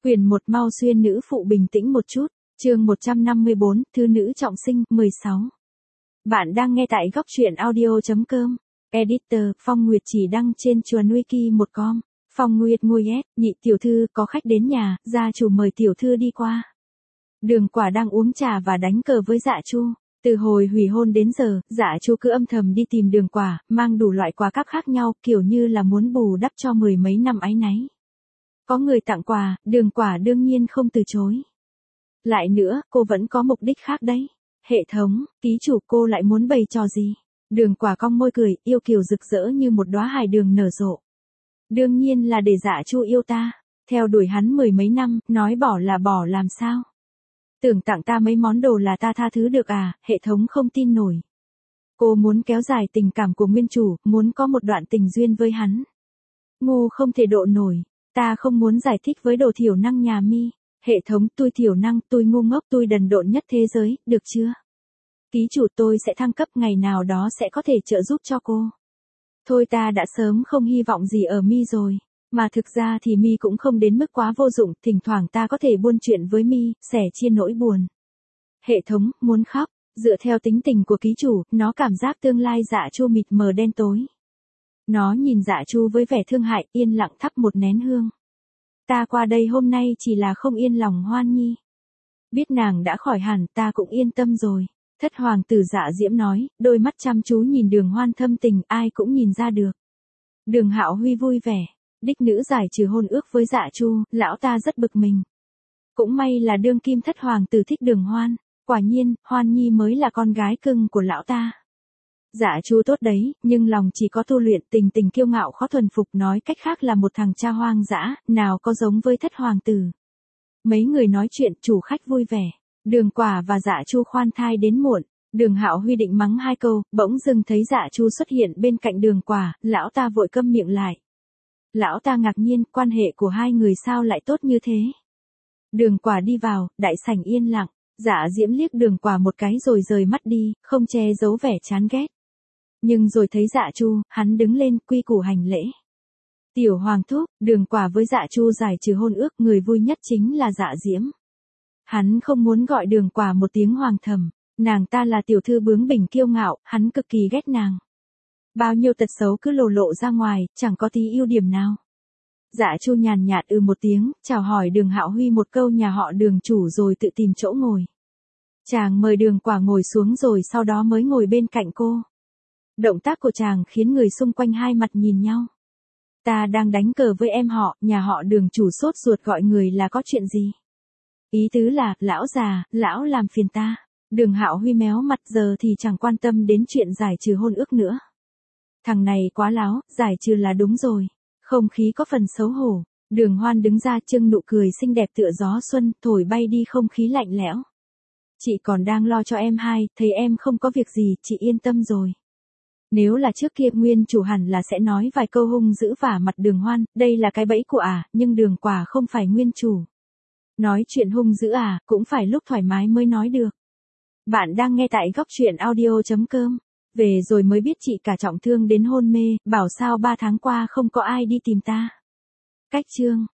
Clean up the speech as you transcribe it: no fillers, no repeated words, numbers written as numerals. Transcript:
Quyển 1 mau xuyên nữ phụ bình tĩnh một chút, chương 154, thư nữ trọng sinh, 16. Bạn đang nghe tại góc truyện audio.com. Editor, Phong Nguyệt chỉ đăng trên chuồn wiki1com. Phong Nguyệt ngồi nhị tiểu thư có khách đến nhà, gia chủ mời tiểu thư đi qua. Đường Quả đang uống trà và đánh cờ với Dạ Chu. Từ hồi hủy hôn đến giờ, Dạ Chu cứ âm thầm đi tìm Đường Quả, mang đủ loại quà cáp khác nhau, kiểu như là muốn bù đắp cho mười mấy năm áy náy. Có người tặng quà, Đường Quả đương nhiên không từ chối. Lại nữa, cô vẫn có mục đích khác đấy. Hệ thống, ký chủ cô lại muốn bày trò gì? Đường Quả cong môi cười, yêu kiều rực rỡ như một đóa hải đường nở rộ. Đương nhiên là để Dạ Chu yêu ta. Theo đuổi hắn mười mấy năm, nói bỏ là bỏ làm sao? Tưởng tặng ta mấy món đồ là ta tha thứ được à? Hệ thống không tin nổi. Cô muốn kéo dài tình cảm của nguyên chủ, muốn có một đoạn tình duyên với hắn. Ngu không thể độ nổi. Ta không muốn giải thích với đồ thiểu năng nhà mi. Hệ thống, tôi thiểu năng, tôi ngu ngốc, tôi đần độn nhất thế giới, được chưa? Ký chủ, tôi sẽ thăng cấp, ngày nào đó sẽ có thể trợ giúp cho cô. Thôi, ta đã sớm không hy vọng gì ở mi rồi. Mà thực ra thì mi cũng không đến mức quá vô dụng, thỉnh thoảng ta có thể buôn chuyện với mi, sẻ chia nỗi buồn. Hệ thống, muốn khóc, dựa theo tính tình của ký chủ, nó cảm giác tương lai Dạ Chu mịt mờ đen tối. Nó nhìn Dạ Chu với vẻ thương hại, yên lặng thắp một nén hương. Ta qua đây hôm nay chỉ là không yên lòng Hoan Nhi. Biết nàng đã khỏi hẳn, ta cũng yên tâm rồi. Thất hoàng tử Dạ Diễm nói, đôi mắt chăm chú nhìn Đường Hoan thâm tình, ai cũng nhìn ra được. Đường Hạo Huy vui vẻ, đích nữ giải trừ hôn ước với Dạ Chu, lão ta rất bực mình. Cũng may là đương kim thất hoàng tử thích Đường Hoan, quả nhiên, Hoan Nhi mới là con gái cưng của lão ta. Dạ Chu tốt đấy, nhưng lòng chỉ có tu luyện, tình kiêu ngạo khó thuần phục, nói cách khác là một thằng cha hoang dã, nào có giống với thất hoàng tử. Mấy người nói chuyện, chủ khách vui vẻ. Đường Quả và Dạ Chu khoan thai đến muộn. Đường Hạo Huy định mắng hai câu, bỗng dưng thấy Dạ Chu xuất hiện bên cạnh Đường Quả, lão ta vội câm miệng lại. Lão ta ngạc nhiên, quan hệ của hai người sao lại tốt như thế. Đường Quả đi vào, đại sảnh yên lặng. Dạ Diễm liếc Đường Quả một cái rồi rời mắt đi, không che giấu vẻ chán ghét. Nhưng rồi thấy Dạ Chu, hắn đứng lên, quy củ hành lễ. Tiểu hoàng thúc, Đường Quả với Dạ Chu giải trừ hôn ước, người vui nhất chính là Dạ Diễm. Hắn không muốn gọi Đường Quả một tiếng hoàng thầm, nàng ta là tiểu thư bướng bỉnh kiêu ngạo, hắn cực kỳ ghét nàng. Bao nhiêu tật xấu cứ lộ lộ ra ngoài, chẳng có tí ưu điểm nào. Dạ Chu nhàn nhạt một tiếng, chào hỏi Đường Hạo Huy một câu nhà họ Đường chủ rồi tự tìm chỗ ngồi. Chàng mời Đường Quả ngồi xuống rồi sau đó mới ngồi bên cạnh cô. Động tác của chàng khiến người xung quanh hai mặt nhìn nhau. Ta đang đánh cờ với em họ, nhà họ Đường chủ sốt ruột gọi người là có chuyện gì? Ý tứ là, lão già, lão làm phiền ta. Đường Hạo Huy méo mặt, giờ thì chẳng quan tâm đến chuyện giải trừ hôn ước nữa. Thằng này quá láo, giải trừ là đúng rồi. Không khí có phần xấu hổ. Đường Hoan đứng ra trưng nụ cười xinh đẹp tựa gió xuân, thổi bay đi không khí lạnh lẽo. Chị còn đang lo cho em hai, thấy em không có việc gì, chị yên tâm rồi. Nếu là trước kia nguyên chủ hẳn là sẽ nói vài câu hung dữ vả mặt Đường Hoan, đây là cái bẫy của nhưng Đường Quả không phải nguyên chủ. Nói chuyện hung dữ cũng phải lúc thoải mái mới nói được. Bạn đang nghe tại góc truyện audio.com. Về rồi mới biết chị cả trọng thương đến hôn mê, bảo sao 3 tháng qua không có ai đi tìm ta. Cách chương